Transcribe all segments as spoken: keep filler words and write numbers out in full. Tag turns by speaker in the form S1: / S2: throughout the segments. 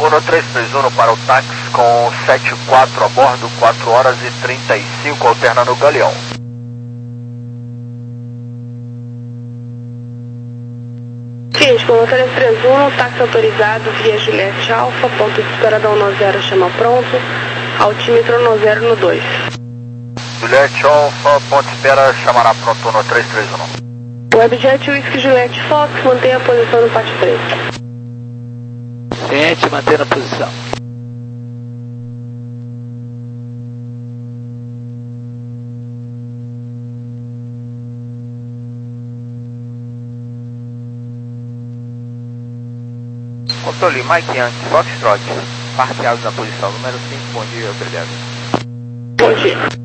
S1: Uno três três um para o táxi com sete quatro a bordo, quatro horas e trinta e cinco, alterna no Galeão.
S2: Gente, Uno três três um, táxi autorizado via Juliette Alfa, ponto de espera da Uno zero, chama pronto, altímetro Uno zero no dois.
S1: Juliette Alfa, ponto de espera, chamará pronto Uno três três um.
S2: Webjet Whisky Juliette Fox, mantenha a posição no pátio três.
S3: Ciente, mantendo a posição.
S1: Controle Mike Yankee, Foxtrot, parqueados na posição número cinco, bom dia, obrigado.
S2: Bom dia.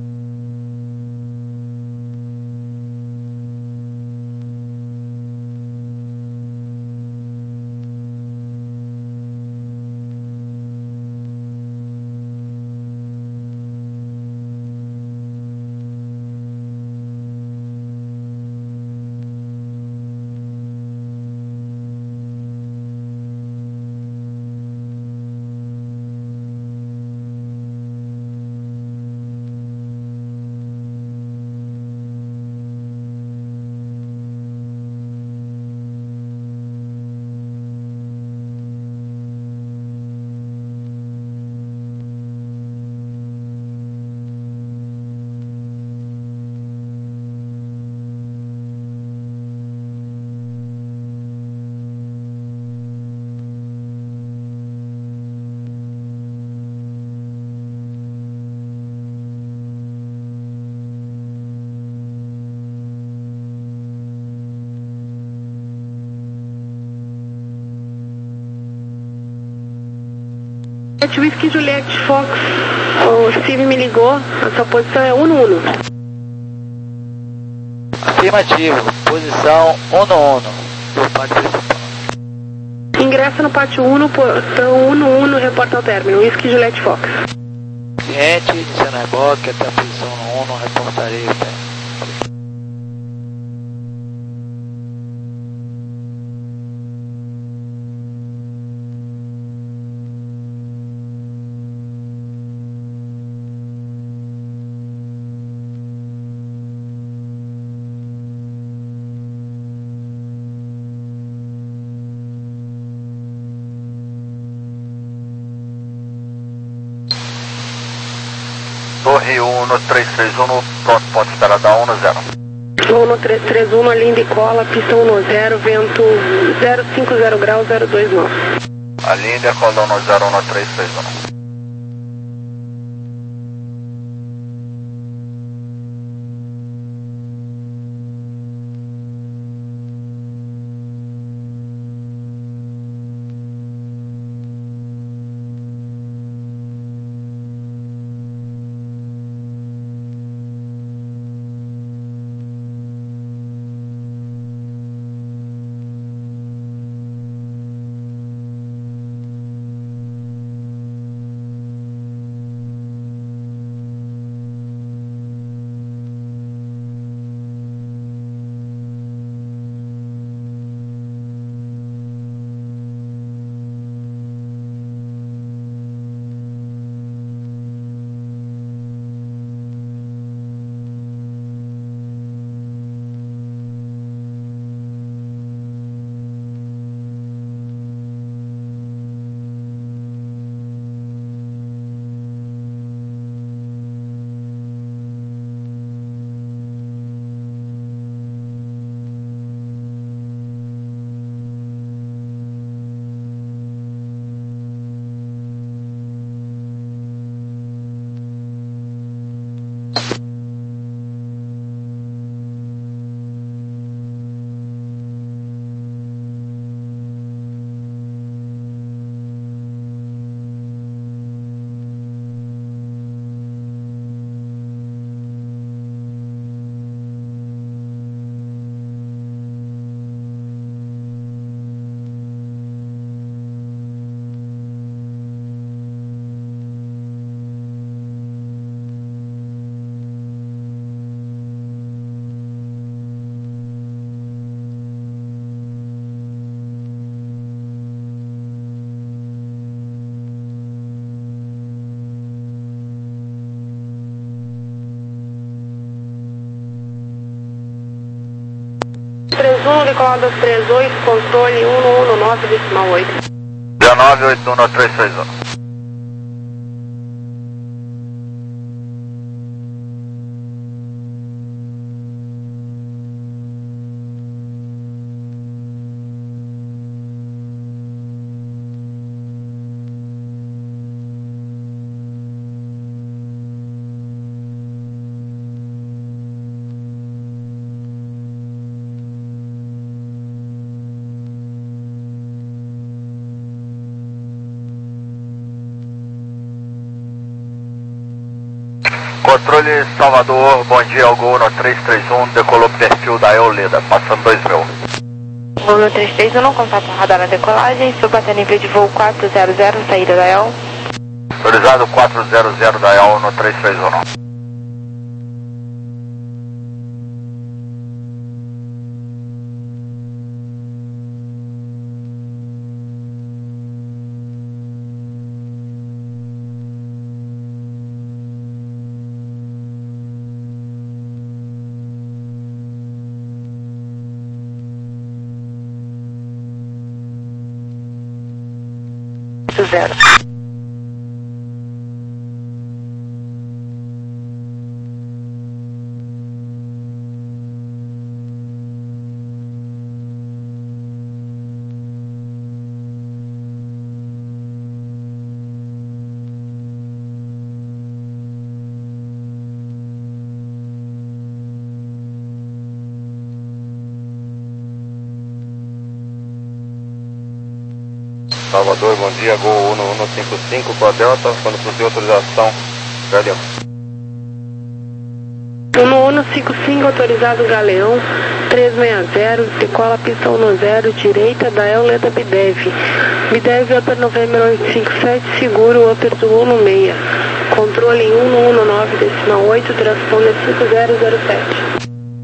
S2: Whisky Juliette Fox, o Steve me ligou, a sua posição é Uno Uno.
S3: Afirmativo, posição Uno Uno, do pátio principal.
S2: Ingressa no pátio Uno, portão Uno Uno, reporta ao término, Whisky Juliette Fox.
S3: Ciente, iniciando reboque até a posição Uno Uno, reportarei o término.
S1: Torre Uno três três um, pronto, pode esperar da Uno zero.
S2: Uno três três um, linha de cola, pista Uno zero, vento zero cinco zero graus, zero dois nove.
S1: A linha de cola Uno zero, Uno três três um.
S2: um, decolado dois três oito, controle um um nove decimal oito.
S1: dezenove oito um três três um. Controle Salvador, bom dia, Gol no três três um, decolou perfil da Eoleda, passando dois mil.
S2: Gol no três três um, contato radar na decolagem, subaté nível de voo quatro zero zero, saída da E L.
S1: Autorizado quatro zero zero da E L no três três um.
S2: Zero.
S4: Salvador, bom dia, Gol um um cinco cinco com a Delta, quando possível autorização, Galeão.
S2: um um cinco cinco, autorizado Galeão, três seis zero, decola pista um zero, direita da Eoleda Bidev. Bidev, Upper November oito cinco sete, seguro, Upper do um seis. Controle um um nove decimal oito, transponder cinco zero zero sete.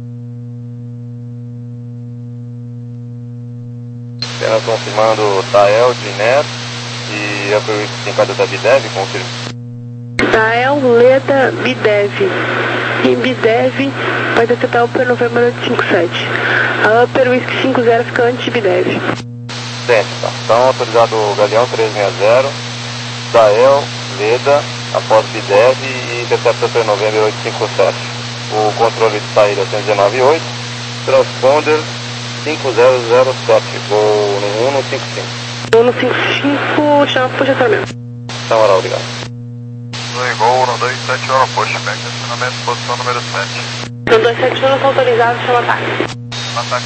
S4: Apenas confirmando Tael, Dinet e Upper cinco da Bidev, confirma.
S2: Tael, Leda, Bidev. Em Bidev vai detectar o Upper November oito cinco sete. A Upper Whisky cinco zero fica antes de Bidev.
S4: Certo, tá. Então autorizado o Galeão três seis zero, Tael, Leda, após Bidev e intercepta Upper November oito cinco sete. O controle de saída cento e dezenove ponto oito, transponder cinco zero zero sete, voo no um um cinco cinco.
S2: um um cinco cinco, chama puxa acionamento.
S4: Tá, moral, obrigado.
S1: Gol no dois sete um, pushback, acionamento, posição número sete.
S2: No dois sete um, não autorizado, chama ataque.
S1: Ataque.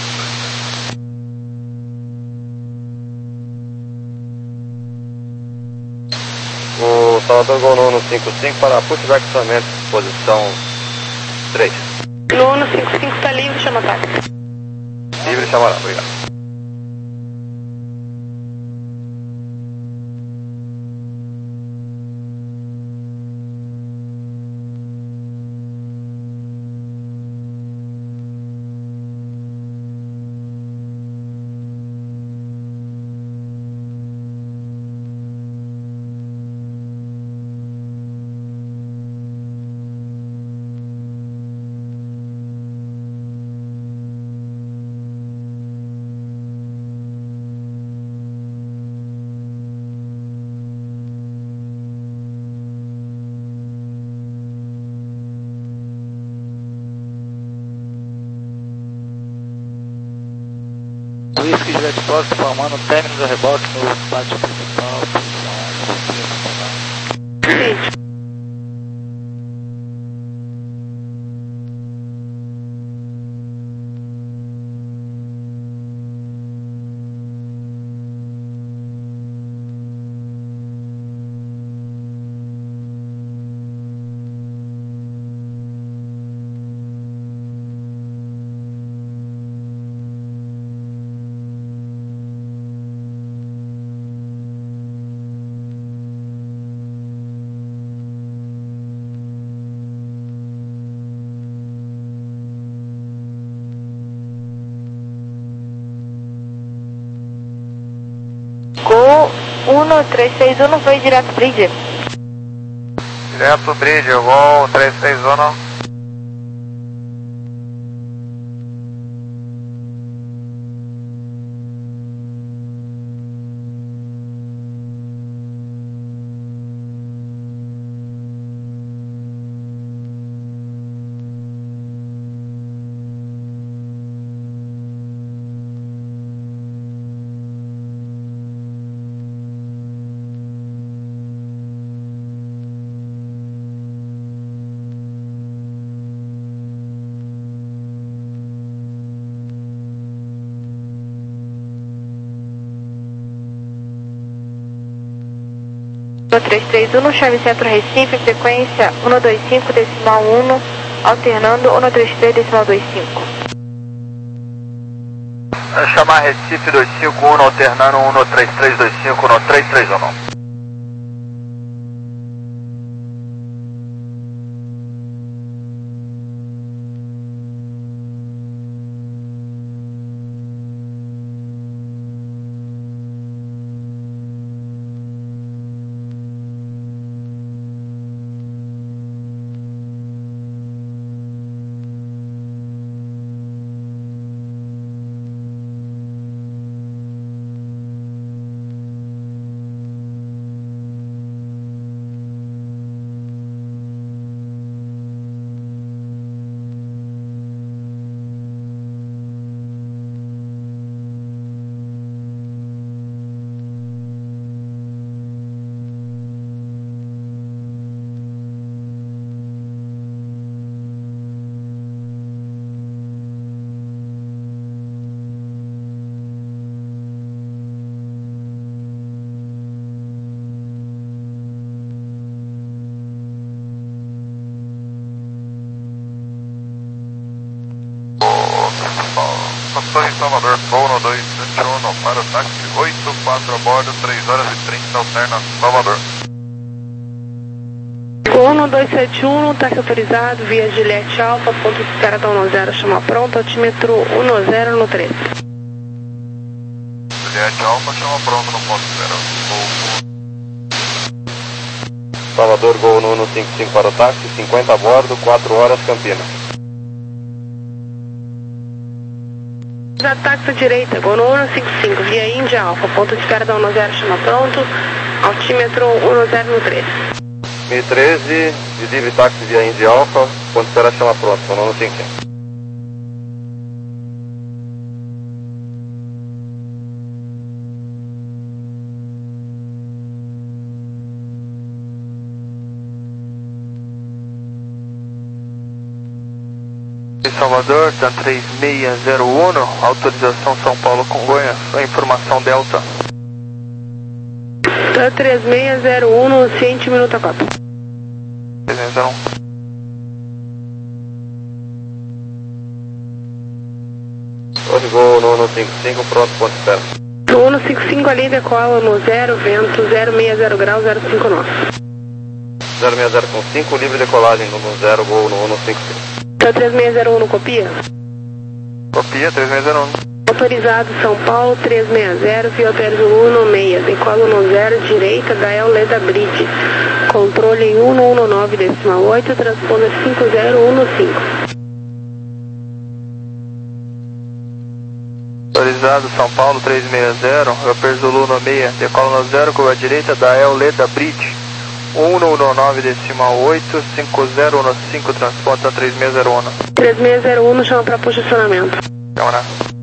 S4: O Salvador Gol no um cinco cinco para pushback acionamento, posição três.
S2: No um cinco cinco está livre, chama ataque.
S4: Livre, chamará, obrigado.
S3: Whisky Juliette Fox formando o término do reboque no pátio principal, posição.
S2: Sim. Gol um três seis um, foi direto bridge.
S1: Direto bridge, Gol três seis um.
S2: um três três um, chave centro Recife, frequência um dois cinco decimal um, alternando um três três decimal vinte e cinco.
S1: Chamar Recife dois cinco um, alternando um três três dois cinco, um três três um.
S4: Estação em Salvador, voo no dois sete um para o táxi oito quatro a bordo, três horas e trinta, alterna Salvador.
S2: Voo no dois sete um, táxi autorizado, via Juliette Alfa, ponto de espera da um zero, chama pronto, altímetro um zero no três.
S4: Juliette Alfa, chama pronto no ponto de espera. Salvador, Gol no um cinco cinco para o táxi, cinquenta a bordo, quatro horas, Campinas.
S2: Táxi à direita, Gol no um cinco cinco, via Índia Alfa, ponto de espera da um zero, chama pronto, altímetro um zero no três.
S4: dois mil e treze, de livre táxi via Índia Alfa, ponto de espera, chama pronto, Gol no um cinco cinco.
S1: Salvador, TAM três seis zero um, autorização São Paulo Congonhas, a informação Delta.
S2: TAM três seis zero um, ciente minuto a quatro.
S1: três seis zero um.
S4: Hoje Gol no um cinco cinco, pronto, ponto de espera.
S2: um cinco cinco ali, decola no zero, vento zero seis zero graus, zero cinco nove.
S4: zero seis zero com cinco, livre decolagem no zero, Gol no um cinco cinco.
S2: TAM três seis zero um, copia?
S1: Copia, três seis zero um.
S2: Autorizado São Paulo três seis zero, via Alberto um seis, decola no zero, direita da El Leda Bridge. Controle em um um nove decimal oito, transponda cinco zero um cinco.
S1: Autorizado São Paulo três seis zero, Alberto Zulu seis, decola no zero, com a direita da El Leda Bridge. um um nove decimal oito, cinco zero um cinco, transporta três seis zero um.
S2: três seis zero um, chama para posicionamento.
S1: Câmara.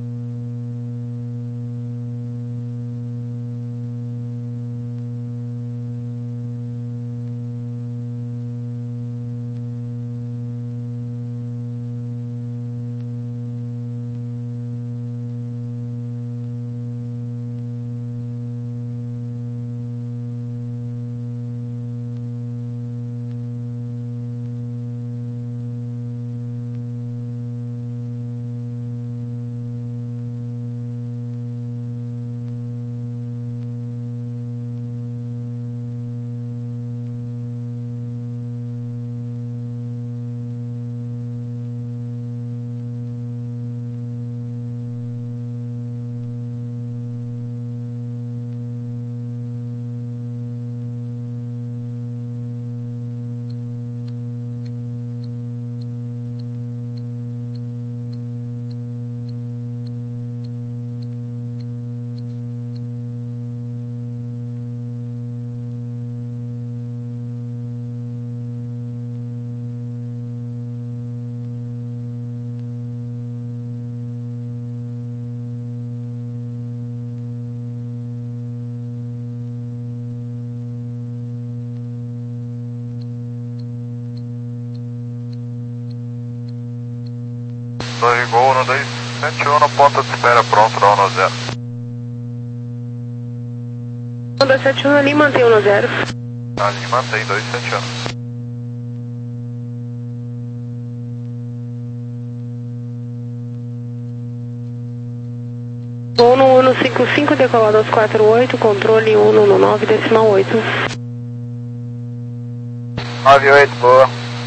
S4: dois Gol no dois sete um, ponto de espera, pronto, no um zero.
S2: dois sete um ali, mantém um zero.
S4: Tá, Lima, tem dois sete anos.
S2: Uno Uno cinco cinco, decolado aos quatro oito, controle Uno Uno nove, decimal oito.
S4: nove oito, boa.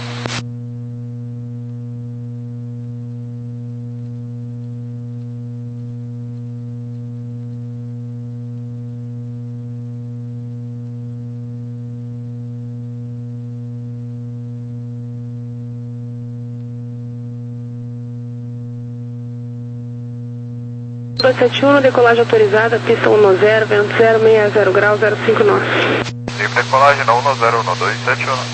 S2: dois sete um, decolagem autorizada, pista um zero, vento zero seis zero graus, zero cinco nós.
S4: Livre decolagem na um zero um dois sete um.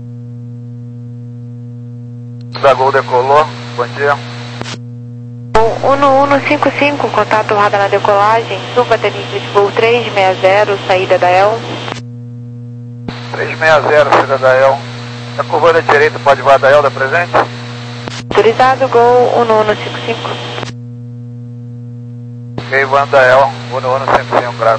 S4: Da Gol decolou, bom dia.
S5: Uno Uno cinco cinco, contato roda na decolagem, suba até nível de voo três seis zero, saída da E L.
S4: três seis zero, saída da E L. A curva da direita pode voar da E L da presente?
S5: Autorizado, Gol Uno Uno cinco cinco.
S4: Ok, voando da E L, Uno Uno cento e um graus.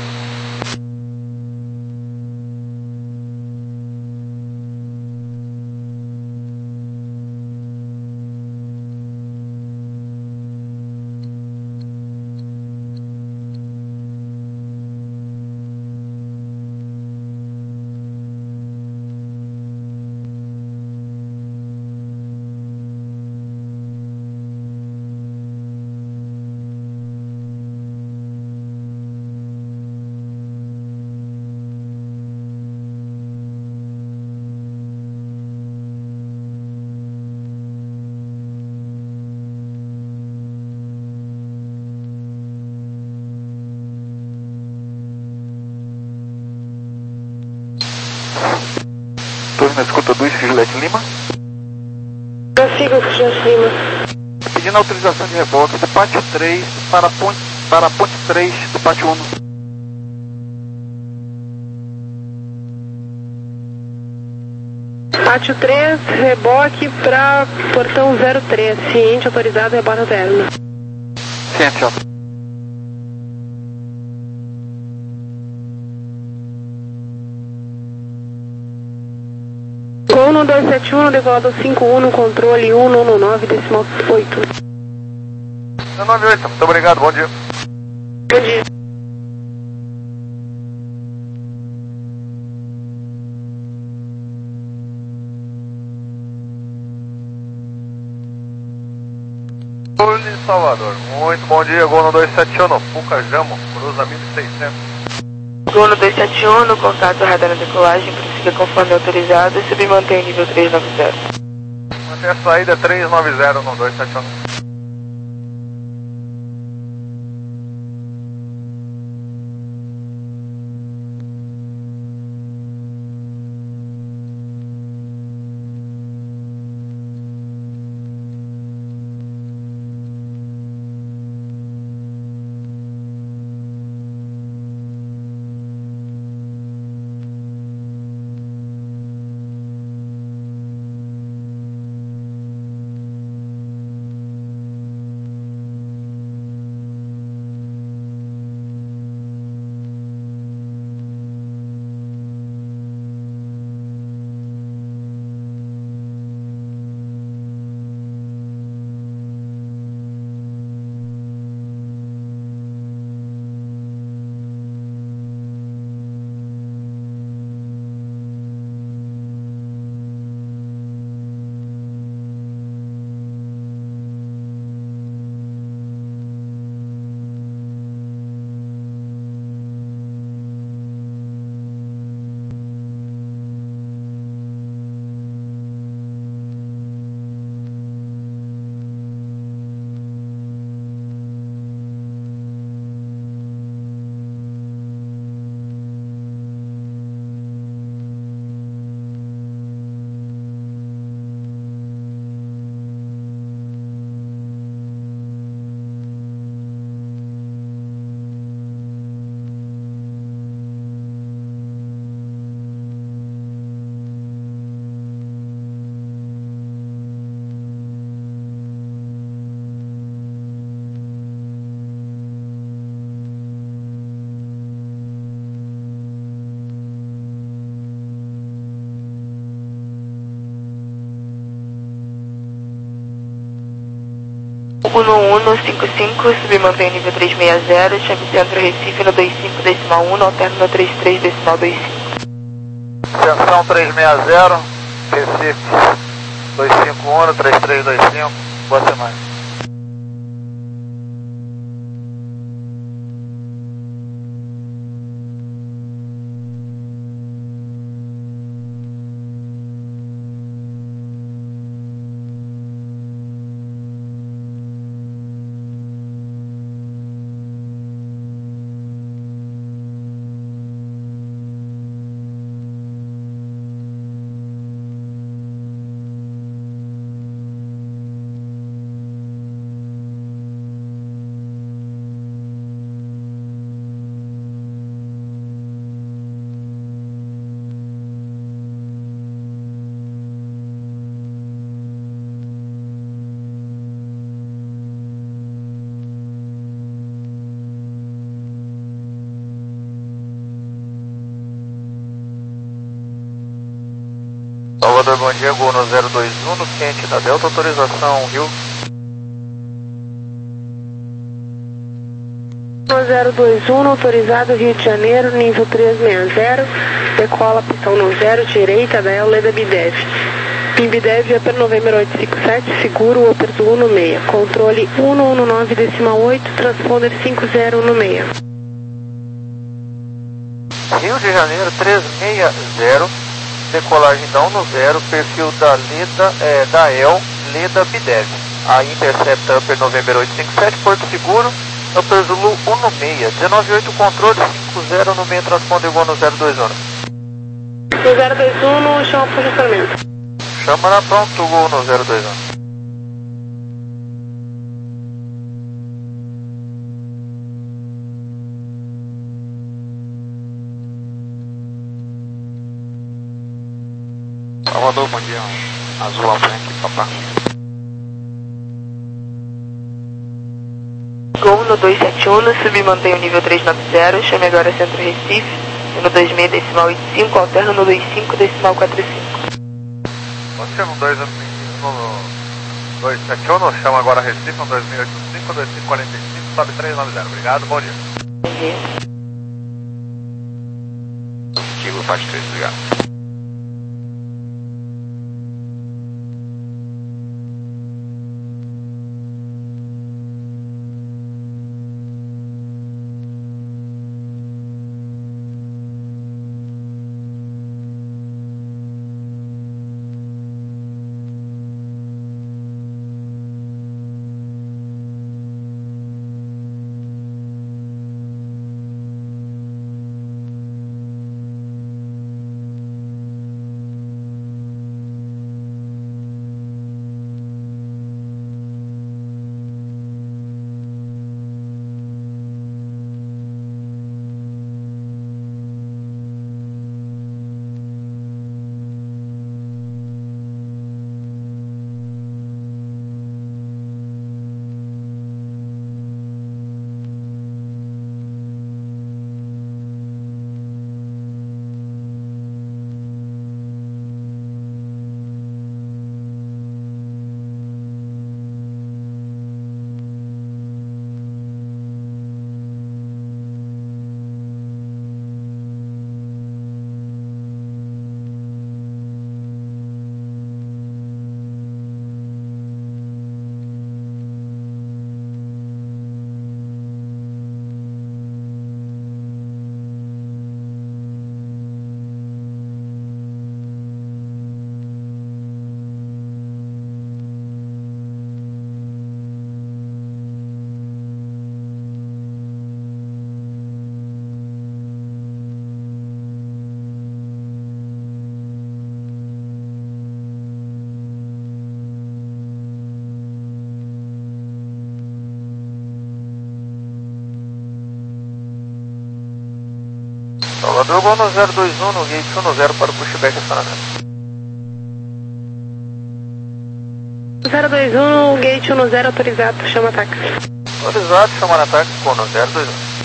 S4: Turno escuta do Juliette Lima.
S2: Prossiga, Juliette Lima.
S4: Pedindo autorização de reboque do pátio três para a ponte, para a ponte três do pátio um.
S2: Pátio três, reboque para portão zero três, ciente, autorizado, rebota zero.
S4: Ciente, ó.
S2: Uno dois sete um, decolado cinco um, controle Uno Uno nove, decimal oito.
S4: nove oito, muito obrigado, bom dia.
S2: Bom dia.
S4: Sul de Salvador, muito bom dia, Gol no dois sete um, Pucajamo, cruza mil e seiscentos.
S5: Gol dois sete um, no contato radar na decolagem, prossiga conforme autorizado e submantém o nível três nove zero.
S4: Mantém a saída três nove zero no dois sete um.
S5: um um cinco cinco, submantém nível trezentos e sessenta, chame Centro Recife no dois cinco decimal um, alterno no trinta e três decimal vinte e cinco.
S1: Extensão trezentos e sessenta, Recife dois cinco um, trinta e três vinte e cinco, boa semana. Salvador, bom dia, Gol no zero dois um, no quente da Delta, autorização Rio.
S2: No zero dois um, autorizado Rio de Janeiro, nível trezentos e sessenta, decola pistão no zero, direita da El Leda Bidev. Bidev, Upper November oito cinco sete, seguro, Upper Zulu no meia. Controle um um nove decimal oito, transponder cinco zero um seis.
S1: Rio de Janeiro trezentos e sessenta, decolagem da um no zero, perfil da Leda, é, da El Leda Bidev. A intercepta Upper November oito cinco sete, Porto Seguro, Upper Zulu um no seis, dezenove oito, controle cinco zero um seis, transponder igual no zero dois um.
S2: No zero dois um, chama para ajustamento.
S1: Chama na pronto, Gol no zero dois um.
S6: Salvador, bom dia, Azul à frente, papá.
S5: Gol no dois sete um, submantém o nível trezentos e noventa, chame agora Centro Recife, no dois seis decimal oitenta e cinco, alterno no vinte e cinco decimal quarenta e cinco.
S1: Você no dois sete um, chama agora Recife, no dois seis oito cinco, dois cinco quatro cinco, sobe trezentos e noventa. Obrigado, bom dia.
S5: Bom dia.
S6: Kilo, faixa três, obrigado.
S1: Salvador, Gol no zero dois um, no gate um no zero para o pushback acionamento.
S2: zero dois um, gate um no zero, autorizado, chama ataque.
S1: Autorizado, chama no ataque, Gol no zero dois um.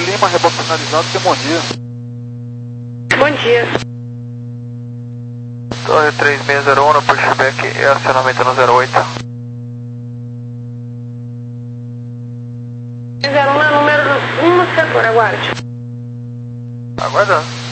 S7: Lima, reboque finalizado, tem bom dia.
S2: Bom dia.
S1: Torre três seis zero um, pushback e acionamento no zero oito.
S2: zero um é número um no setor, aguarde.
S1: Aguardando.